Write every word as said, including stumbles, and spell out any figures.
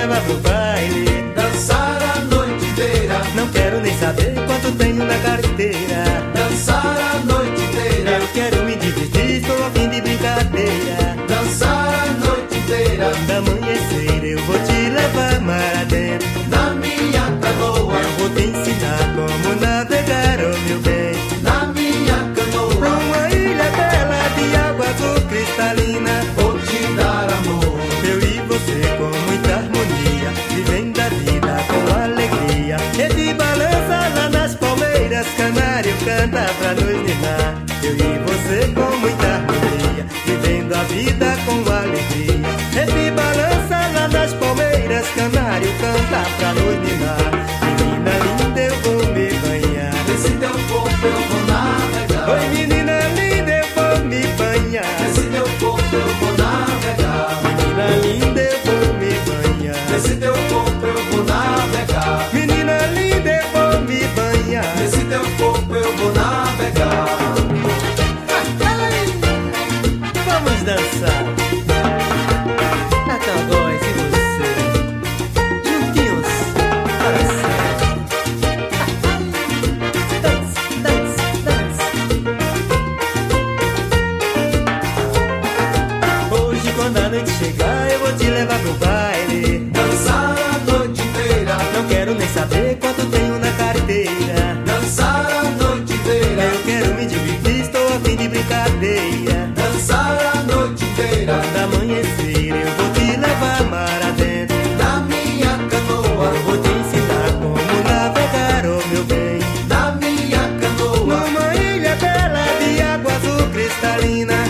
levar pro baile, dançar a noite inteira. não quero nem saber quanto tenho na carteira. Dançar a noite inteira. Eu quero me divertir, estou a fim de brincadeira. Dançar a noite inteira. Quando amanhecer eu vou te levar mar adentro. Na minha canoa, Eu vou te ensinar como navegar, oh meu bem. na minha canoa, Pra uma ilha bela de água azul cristalina. vou te dar amor. Eu e você com muita harmonia, vivendo a vida com alegria. Rede balança lá nas palmeiras, canário canta pra nos ninar. Eu e você com muita harmonia, vivendo a vida com alegria. Rede balança lá nas palmeiras, canário canta pra nos ninar. Menina linda, eu vou me banhar. Nesse teu corpo eu vou navegar. Oi menina linda, eu vou me banhar. Nesse teu corpo eu vou navegar. Menina linda, eu vou me banhar. Nesse teu corpo eu vou navegar. Menina linda, eu vou me banhar. Nesse teu corpo eu vou navegar. Vamos dançar. Natal Góes e você, juntinhos para sempre. Dance, dance, dance. Hoje quando a noite chegar eu vou te levar pro baile. Dançar a noite inteira. Não quero nem saber quanto tenho na carteira. Dançar a noite inteira. Eu quero me divertir, estou a fim de brincadeira. Dançar a noite inteira. Quando amanhecer eu vou te levar mar adentro. Na minha canoa, Eu vou te ensinar como navegar, oh meu bem. na minha canoa, Numa ilha bela de água azul cristalina.